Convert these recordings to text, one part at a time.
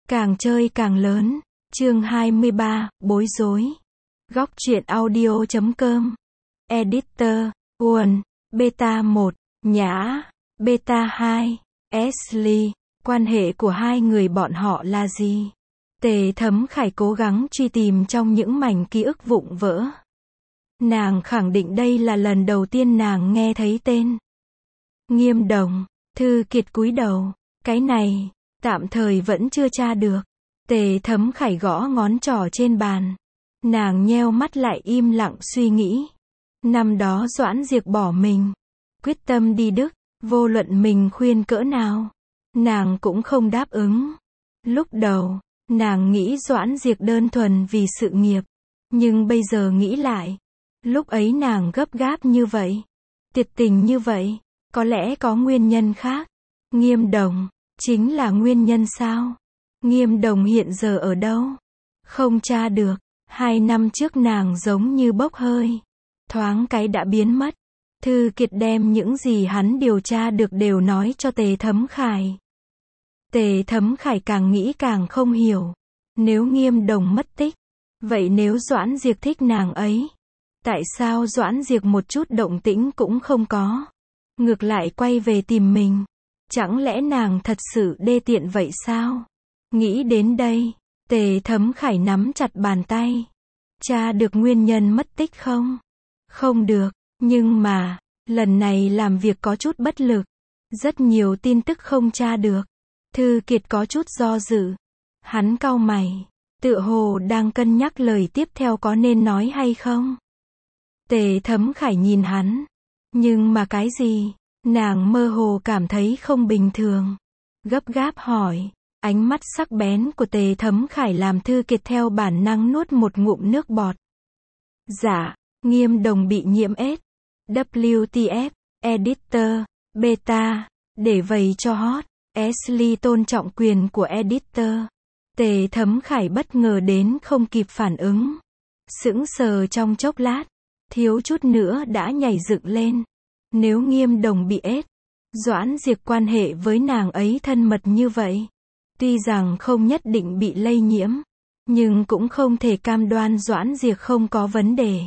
Càng chơi càng lớn. Chương 23, bối rối. Góc truyện audio.com. Editor, Uẩn, Beta 1, Nhã, Beta 2, Ashley. Quan hệ của hai người bọn họ là gì? Tề Thấm Khải cố gắng truy tìm trong những mảnh ký ức vụn vỡ. Nàng khẳng định đây là lần đầu tiên nàng nghe thấy tên Nghiêm Đồng. Thư Kiệt cúi đầu. Cái này, tạm thời vẫn chưa tra được. Tề Thấm Khải gõ ngón trỏ trên bàn. Nàng nheo mắt lại im lặng suy nghĩ. Năm đó Doãn Diệc bỏ mình, quyết tâm đi Đức, vô luận mình khuyên cỡ nào, nàng cũng không đáp ứng. Lúc đầu, nàng nghĩ Doãn Diệc đơn thuần vì sự nghiệp, nhưng bây giờ nghĩ lại, lúc ấy nàng gấp gáp như vậy, tuyệt tình như vậy, có lẽ có nguyên nhân khác. Nghiêm Đồng, chính là nguyên nhân sao? Nghiêm Đồng hiện giờ ở đâu? Không tra được. 2 năm trước nàng giống như bốc hơi, thoáng cái đã biến mất. Thư Kiệt đem những gì hắn điều tra được đều nói cho Tề Thấm Khải. Tề Thấm Khải càng nghĩ càng không hiểu. Nếu Nghiêm Đồng mất tích, vậy nếu Doãn Diệc thích nàng ấy, tại sao Doãn Diệc một chút động tĩnh cũng không có, ngược lại quay về tìm mình? Chẳng lẽ nàng thật sự đê tiện vậy sao? Nghĩ đến đây, Tề Thấm Khải nắm chặt bàn tay. Tra được nguyên nhân mất tích không? Không được, nhưng mà, lần này làm việc có chút bất lực. Rất nhiều tin tức không tra được. Thư Kiệt có chút do dự. Hắn cau mày, tựa hồ đang cân nhắc lời tiếp theo có nên nói hay không. Tề Thấm Khải nhìn hắn. Nhưng mà cái gì? Nàng mơ hồ cảm thấy không bình thường. Gấp gáp hỏi. Ánh mắt sắc bén của Tề Thấm Khải làm Thư Kiệt theo bản năng nuốt một ngụm nước bọt. Dạ, Nghiêm Đồng bị nhiễm AIDS. WTF, Editor, Beta, để vầy cho hot. Ashley tôn trọng quyền của Editor. Tề Thấm Khải bất ngờ đến không kịp phản ứng. Sững sờ trong chốc lát, thiếu chút nữa đã nhảy dựng lên. Nếu Nghiêm Đồng bị AIDS, Doãn Diệc quan hệ với nàng ấy thân mật như vậy, tuy rằng không nhất định bị lây nhiễm, nhưng cũng không thể cam đoan Doãn Diệc không có vấn đề.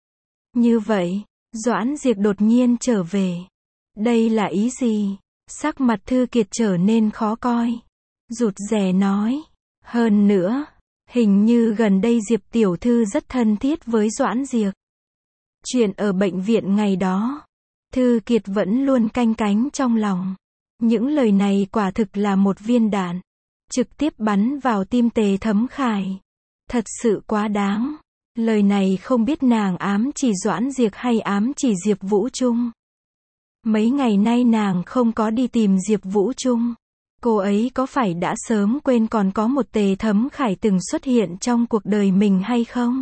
Như vậy, Doãn Diệc đột nhiên trở về. Đây là ý gì? Sắc mặt Thư Kiệt trở nên khó coi. Rụt rè nói. Hơn nữa, hình như gần đây Diệp tiểu thư rất thân thiết với Doãn Diệc. Chuyện ở bệnh viện ngày đó, Thư Kiệt vẫn luôn canh cánh trong lòng. Những lời này quả thực là một viên đạn, trực tiếp bắn vào tim Tề Thấm Khải. Thật sự quá đáng. Lời này không biết nàng ám chỉ Doãn Diệc hay ám chỉ Diệp Vũ Trung. Mấy ngày nay nàng không có đi tìm Diệp Vũ Trung. Cô ấy có phải đã sớm quên còn có một Tề Thấm Khải từng xuất hiện trong cuộc đời mình hay không?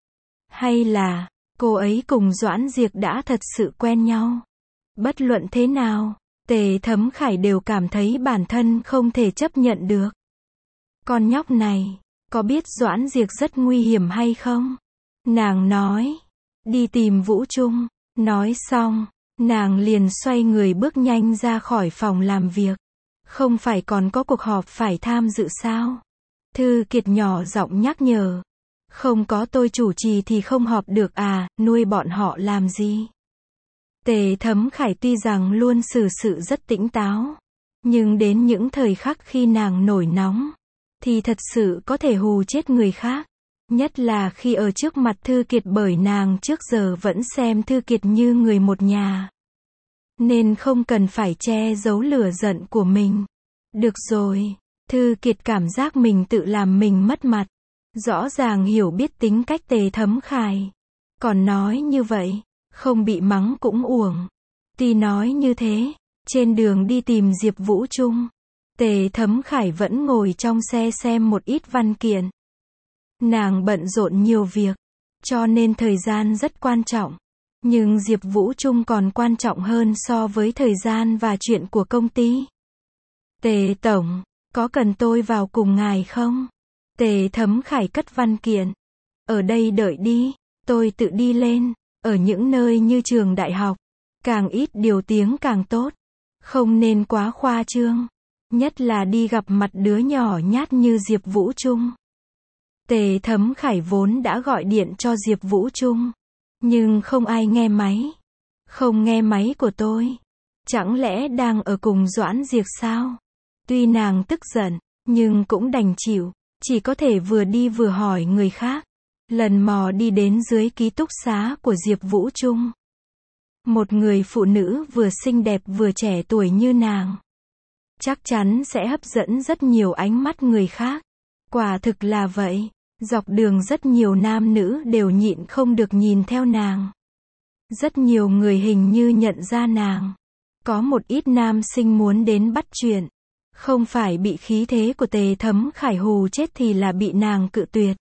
Hay là, cô ấy cùng Doãn Diệc đã thật sự quen nhau? Bất luận thế nào, Tề Thấm Khải đều cảm thấy bản thân không thể chấp nhận được. Con nhóc này, có biết Doãn Diệc rất nguy hiểm hay không? Nàng nói, đi tìm Vũ Trung. Nói xong, nàng liền xoay người bước nhanh ra khỏi phòng làm việc. Không phải còn có cuộc họp phải tham dự sao? Thư Kiệt nhỏ giọng nhắc nhở. Không có tôi chủ trì thì không họp được à, nuôi bọn họ làm gì? Tề Thấm Khải tuy rằng luôn xử sự rất tỉnh táo, nhưng đến những thời khắc khi nàng nổi nóng, thì thật sự có thể hù chết người khác. Nhất là khi ở trước mặt Thư Kiệt, bởi nàng trước giờ vẫn xem Thư Kiệt như người một nhà. Nên không cần phải che giấu lửa giận của mình. Được rồi, Thư Kiệt cảm giác mình tự làm mình mất mặt. Rõ ràng hiểu biết tính cách Tề Thấm Khải. Còn nói như vậy, không bị mắng cũng uổng. Tuy nói như thế, trên đường đi tìm Diệp Vũ Trung, Tề Thấm Khải vẫn ngồi trong xe xem một ít văn kiện. Nàng bận rộn nhiều việc, cho nên thời gian rất quan trọng. Nhưng Diệp Vũ Trung còn quan trọng hơn so với thời gian và chuyện của công ty. Tề Tổng, có cần tôi vào cùng ngài không? Tề Thấm Khải cất văn kiện. Ở đây đợi đi, tôi tự đi lên. Ở những nơi như trường đại học, càng ít điều tiếng càng tốt. Không nên quá khoa trương. Nhất là đi gặp mặt đứa nhỏ nhát như Diệp Vũ Trung. Tề Thấm Khải vốn đã gọi điện cho Diệp Vũ Trung, nhưng không ai nghe máy. Không nghe máy của tôi. Chẳng lẽ đang ở cùng Doãn Diệc sao? Tuy nàng tức giận, nhưng cũng đành chịu, chỉ có thể vừa đi vừa hỏi người khác. Lần mò đi đến dưới ký túc xá của Diệp Vũ Trung. Một người phụ nữ vừa xinh đẹp vừa trẻ tuổi như nàng, chắc chắn sẽ hấp dẫn rất nhiều ánh mắt người khác. Quả thực là vậy. Dọc đường rất nhiều nam nữ đều nhịn không được nhìn theo nàng. Rất nhiều người hình như nhận ra nàng. Có một ít nam sinh muốn đến bắt chuyện. Không phải bị khí thế của Tề Thấm Khải hù chết thì là bị nàng cự tuyệt.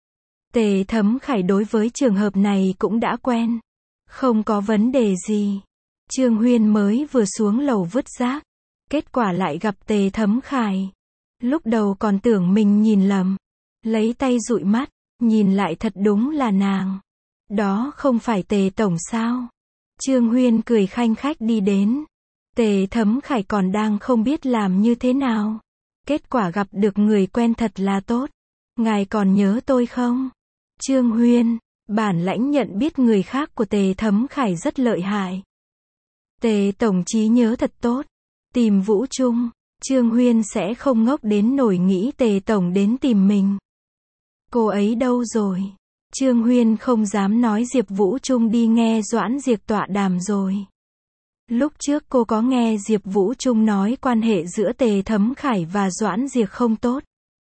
Tề Thấm Khải đối với trường hợp này cũng đã quen. Không có vấn đề gì. Trương Huyên mới vừa xuống lầu vứt rác. Kết quả lại gặp Tề Thấm Khải. Lúc đầu còn tưởng mình nhìn lầm. Lấy tay dụi mắt, nhìn lại thật đúng là nàng. Đó không phải Tề tổng sao? Trương Huyên cười khanh khách đi đến. Tề Thấm Khải còn đang không biết làm như thế nào. Kết quả gặp được người quen thật là tốt. Ngài còn nhớ tôi không? Trương Huyên, bản lãnh nhận biết người khác của Tề Thấm Khải rất lợi hại. Tề tổng trí nhớ thật tốt. Tìm Vũ Trung, Trương Huyên sẽ không ngốc đến nổi nghĩ Tề tổng đến tìm mình. Cô ấy đâu rồi? Trương Huyên không dám nói Diệp Vũ Trung đi nghe Doãn Diệc tọa đàm rồi. Lúc trước cô có nghe Diệp Vũ Trung nói quan hệ giữa Tề Thấm Khải và Doãn Diệc không tốt.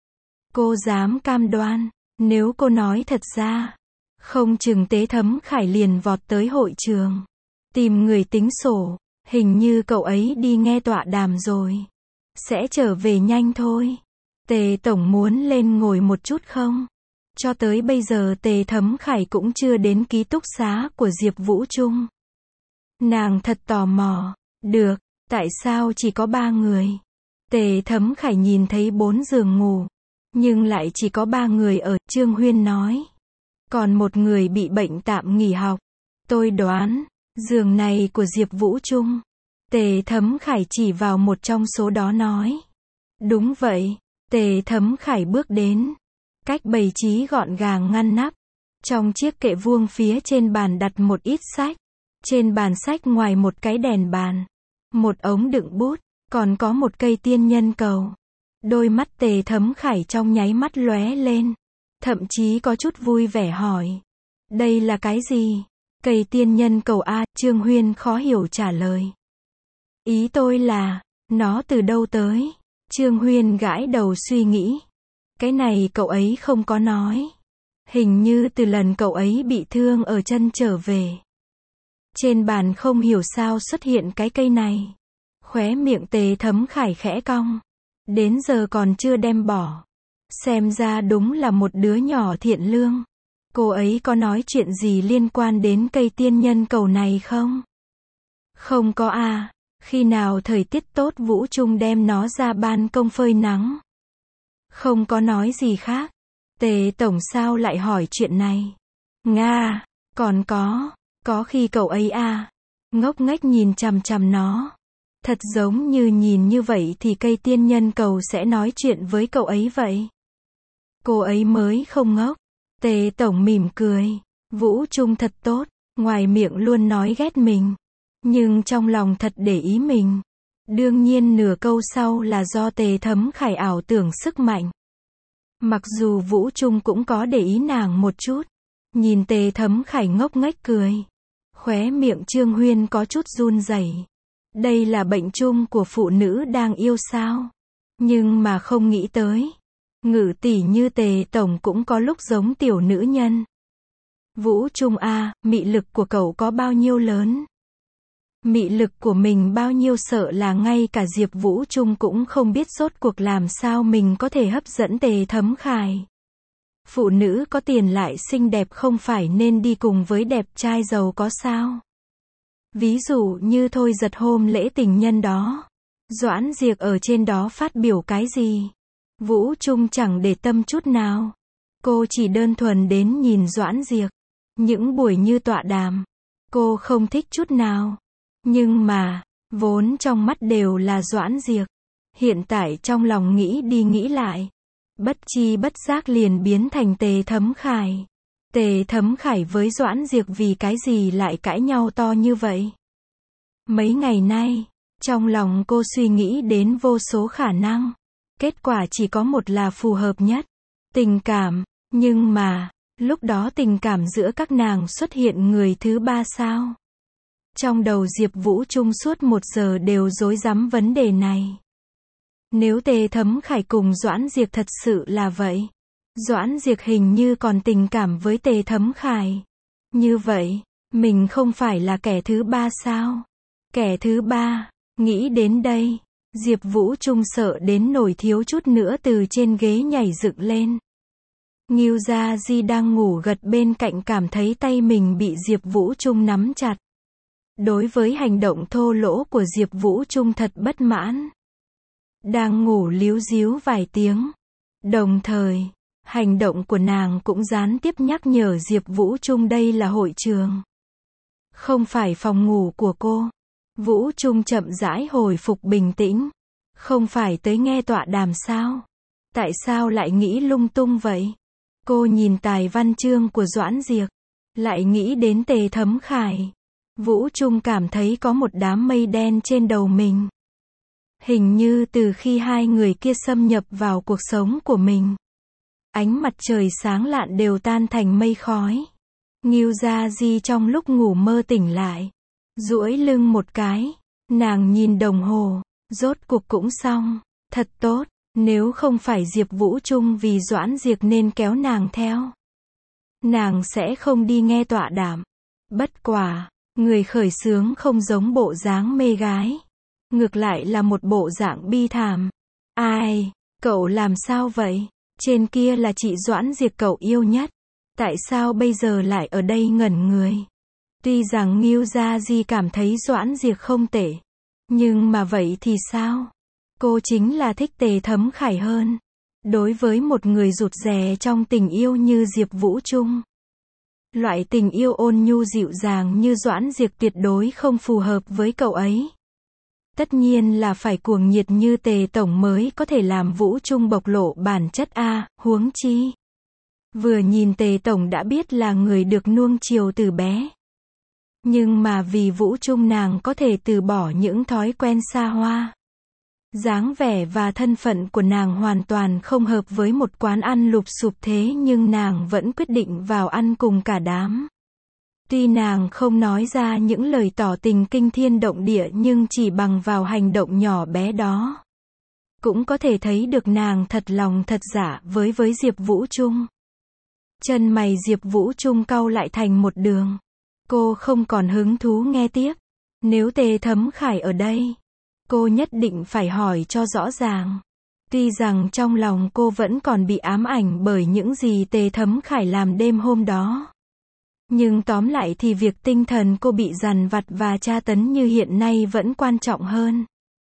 Cô dám cam đoan, nếu cô nói thật ra, không chừng Tề Thấm Khải liền vọt tới hội trường. Tìm người tính sổ, hình như cậu ấy đi nghe tọa đàm rồi. Sẽ trở về nhanh thôi. Tề tổng muốn lên ngồi một chút không? Cho tới bây giờ Tề Thấm Khải cũng chưa đến ký túc xá của Diệp Vũ Trung. Nàng thật tò mò. Được, tại sao chỉ có 3 người? Tề Thấm Khải nhìn thấy 4 giường ngủ, nhưng lại chỉ có 3 người ở, Trương Huyên nói. Còn một người bị bệnh tạm nghỉ học. Tôi đoán, giường này của Diệp Vũ Trung. Tề Thấm Khải chỉ vào một trong số đó nói. Đúng vậy. Tề Thấm Khải bước đến. Cách bày trí gọn gàng ngăn nắp. Trong chiếc kệ vuông phía trên bàn đặt một ít sách. Trên bàn sách ngoài một cái đèn bàn, một ống đựng bút, còn có một cây tiên nhân cầu. Đôi mắt Tề Thấm Khải trong nháy mắt lóe lên. Thậm chí có chút vui vẻ hỏi. Đây là cái gì? Cây tiên nhân cầu a, Trương Huyên khó hiểu trả lời. Ý tôi là, nó từ đâu tới? Trương Huyên gãi đầu suy nghĩ. Cái này cậu ấy không có nói. Hình như từ lần cậu ấy bị thương ở chân trở về. Trên bàn không hiểu sao xuất hiện cái cây này. Khóe miệng Tề Thấm Khải khẽ cong. Đến giờ còn chưa đem bỏ. Xem ra đúng là một đứa nhỏ thiện lương. Cô ấy có nói chuyện gì liên quan đến cây tiên nhân cầu này không? Không có à. Khi nào thời tiết tốt Vũ Trung đem nó ra ban công phơi nắng. Không có nói gì khác. Tề tổng sao lại hỏi chuyện này? Nga, còn có khi cậu ấy à, ngốc nghếch nhìn chằm chằm nó. Thật giống như nhìn như vậy thì cây tiên nhân cầu sẽ nói chuyện với cậu ấy vậy. Cô ấy mới không ngốc. Tề tổng mỉm cười. Vũ Trung thật tốt, ngoài miệng luôn nói ghét mình, nhưng trong lòng thật để ý mình. Đương nhiên nửa câu sau là do Tề Thấm Khải ảo tưởng sức mạnh. Mặc dù Vũ Trung cũng có để ý nàng một chút. Nhìn Tề Thấm Khải ngốc nghếch cười. Khóe miệng Trương Huyên có chút run rẩy. Đây là bệnh chung của phụ nữ đang yêu sao? Nhưng mà không nghĩ tới. Ngự tỷ như Tề tổng cũng có lúc giống tiểu nữ nhân. Vũ Trung a, mị lực của cậu có bao nhiêu lớn? Mị lực của mình bao nhiêu sợ là ngay cả Diệp Vũ Trung cũng không biết rốt cuộc làm sao mình có thể hấp dẫn Tề Thấm Khải. Phụ nữ có tiền lại xinh đẹp không phải nên đi cùng với đẹp trai giàu có sao? Ví dụ như Thôi Giật hôm lễ tình nhân đó. Doãn Diệc ở trên đó phát biểu cái gì? Vũ Trung chẳng để tâm chút nào. Cô chỉ đơn thuần đến nhìn Doãn Diệc. Những buổi như tọa đàm, cô không thích chút nào. Nhưng mà, vốn trong mắt đều là Doãn Diệc. Hiện tại trong lòng nghĩ đi nghĩ lại, bất chi bất giác liền biến thành Tề Thấm Khải. Tề Thấm Khải với Doãn Diệc vì cái gì lại cãi nhau to như vậy? Mấy ngày nay, trong lòng cô suy nghĩ đến vô số khả năng. Kết quả chỉ có một là phù hợp nhất. Tình cảm. Nhưng mà, lúc đó tình cảm giữa các nàng xuất hiện người thứ ba sao? Trong đầu Diệp Vũ Trung suốt 1 giờ đều rối rắm vấn đề này. Nếu Tề Thấm Khải cùng Doãn Diệc thật sự là vậy, Doãn Diệc hình như còn tình cảm với Tề Thấm Khải. Như vậy, mình không phải là kẻ thứ ba sao? Kẻ thứ ba, nghĩ đến đây, Diệp Vũ Trung sợ đến nỗi thiếu chút nữa từ trên ghế nhảy dựng lên. Ngưu Gia Di đang ngủ gật bên cạnh cảm thấy tay mình bị Diệp Vũ Trung nắm chặt. Đối với hành động thô lỗ của Diệp Vũ Trung thật bất mãn. Đang ngủ líu díu vài tiếng. Đồng thời, hành động của nàng cũng gián tiếp nhắc nhở Diệp Vũ Trung đây là hội trường. Không phải phòng ngủ của cô. Vũ Trung chậm rãi hồi phục bình tĩnh. Không phải tới nghe tọa đàm sao? Tại sao lại nghĩ lung tung vậy? Cô nhìn tài văn chương của Doãn Diệc, lại nghĩ đến Tề Thấm Khải. Vũ Trung cảm thấy có một đám mây đen trên đầu mình. Hình như từ khi hai người kia xâm nhập vào cuộc sống của mình, ánh mặt trời sáng lạn đều tan thành mây khói. Ngưu Gia Di trong lúc ngủ mơ tỉnh lại, duỗi lưng một cái, nàng nhìn đồng hồ, rốt cuộc cũng xong, thật tốt, nếu không phải Diệp Vũ Trung vì Doãn Diệc nên kéo nàng theo, nàng sẽ không đi nghe tọa đàm. Bất quả, người khởi xướng không giống bộ dáng mê gái, ngược lại là một bộ dạng bi thảm. Ai, cậu làm sao vậy? Trên kia là chị Doãn Diệc cậu yêu nhất, tại sao bây giờ lại ở đây ngẩn người? Tuy rằng Ngưu Gia Di cảm thấy Doãn Diệc không tệ, nhưng mà vậy thì sao? Cô chính là thích Tề Thấm Khải hơn. Đối với một người rụt rè trong tình yêu như Diệp Vũ Trung, loại tình yêu ôn nhu dịu dàng như Doãn Diệc tuyệt đối không phù hợp với cậu ấy. Tất nhiên là phải cuồng nhiệt như Tề Tổng mới có thể làm Vũ Trung bộc lộ bản chất a, huống chi. Vừa nhìn Tề Tổng đã biết là người được nuông chiều từ bé. Nhưng mà vì Vũ Trung nàng có thể từ bỏ những thói quen xa hoa. Dáng vẻ và thân phận của nàng hoàn toàn không hợp với một quán ăn lụp xụp thế nhưng nàng vẫn quyết định vào ăn cùng cả đám. Tuy nàng không nói ra những lời tỏ tình kinh thiên động địa nhưng chỉ bằng vào hành động nhỏ bé đó, cũng có thể thấy được nàng thật lòng thật dạ với Diệp Vũ Trung. Chân mày Diệp Vũ Trung cau lại thành một đường. Cô không còn hứng thú nghe tiếp. Nếu Tề Thấm Khải ở đây, cô nhất định phải hỏi cho rõ ràng. Tuy rằng trong lòng cô vẫn còn bị ám ảnh bởi những gì Tề Thấm Khải làm đêm hôm đó. Nhưng tóm lại thì việc tinh thần cô bị dằn vặt và tra tấn như hiện nay vẫn quan trọng hơn.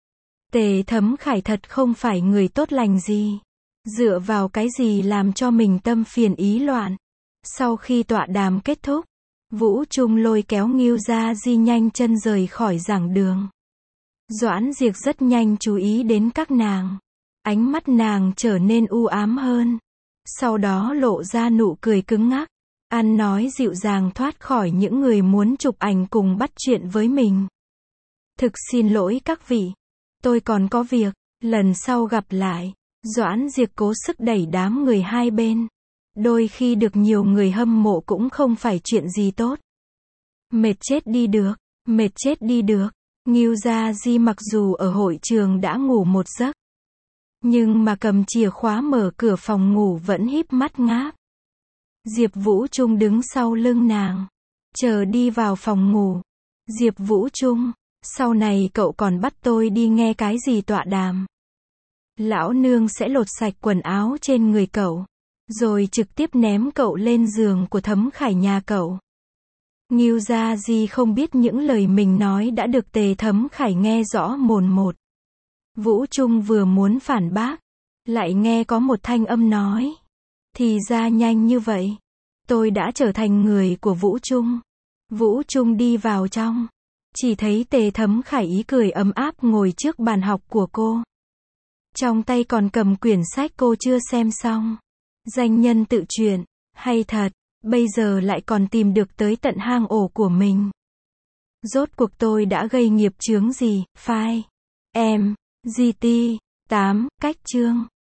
Tề Thấm Khải thật không phải người tốt lành gì. Dựa vào cái gì làm cho mình tâm phiền ý loạn. Sau khi tọa đàm kết thúc, Vũ Trung lôi kéo Ngưu Gia Di nhanh chân rời khỏi giảng đường. Doãn Diệc rất nhanh chú ý đến các nàng. Ánh mắt nàng trở nên u ám hơn. Sau đó lộ ra nụ cười cứng ngắc. Ăn nói dịu dàng thoát khỏi những người muốn chụp ảnh cùng bắt chuyện với mình. Thực xin lỗi các vị. Tôi còn có việc. Lần sau gặp lại. Doãn Diệc cố sức đẩy đám người hai bên. Đôi khi được nhiều người hâm mộ cũng không phải chuyện gì tốt. Mệt chết đi được. Mệt chết đi được. Ngưu Gia Di mặc dù ở hội trường đã ngủ một giấc, nhưng mà cầm chìa khóa mở cửa phòng ngủ vẫn híp mắt ngáp. Diệp Vũ Trung đứng sau lưng nàng, chờ đi vào phòng ngủ. Diệp Vũ Trung, sau này cậu còn bắt tôi đi nghe cái gì tọa đàm? Lão nương sẽ lột sạch quần áo trên người cậu, rồi trực tiếp ném cậu lên giường của Thấm Khải nhà cậu. Ngưu Gia Di không biết những lời mình nói đã được Tề Thấm Khải nghe rõ mồn một. Vũ Trung vừa muốn phản bác, lại nghe có một thanh âm nói. Thì ra nhanh như vậy, tôi đã trở thành người của Vũ Trung. Vũ Trung đi vào trong, chỉ thấy Tề Thấm Khải ý cười ấm áp ngồi trước bàn học của cô. Trong tay còn cầm quyển sách cô chưa xem xong. Danh nhân tự truyện. Hay thật. Bây giờ lại còn tìm được tới tận hang ổ của mình. Rốt cuộc tôi đã gây nghiệp chướng gì? File. GT. 8. Cách chương.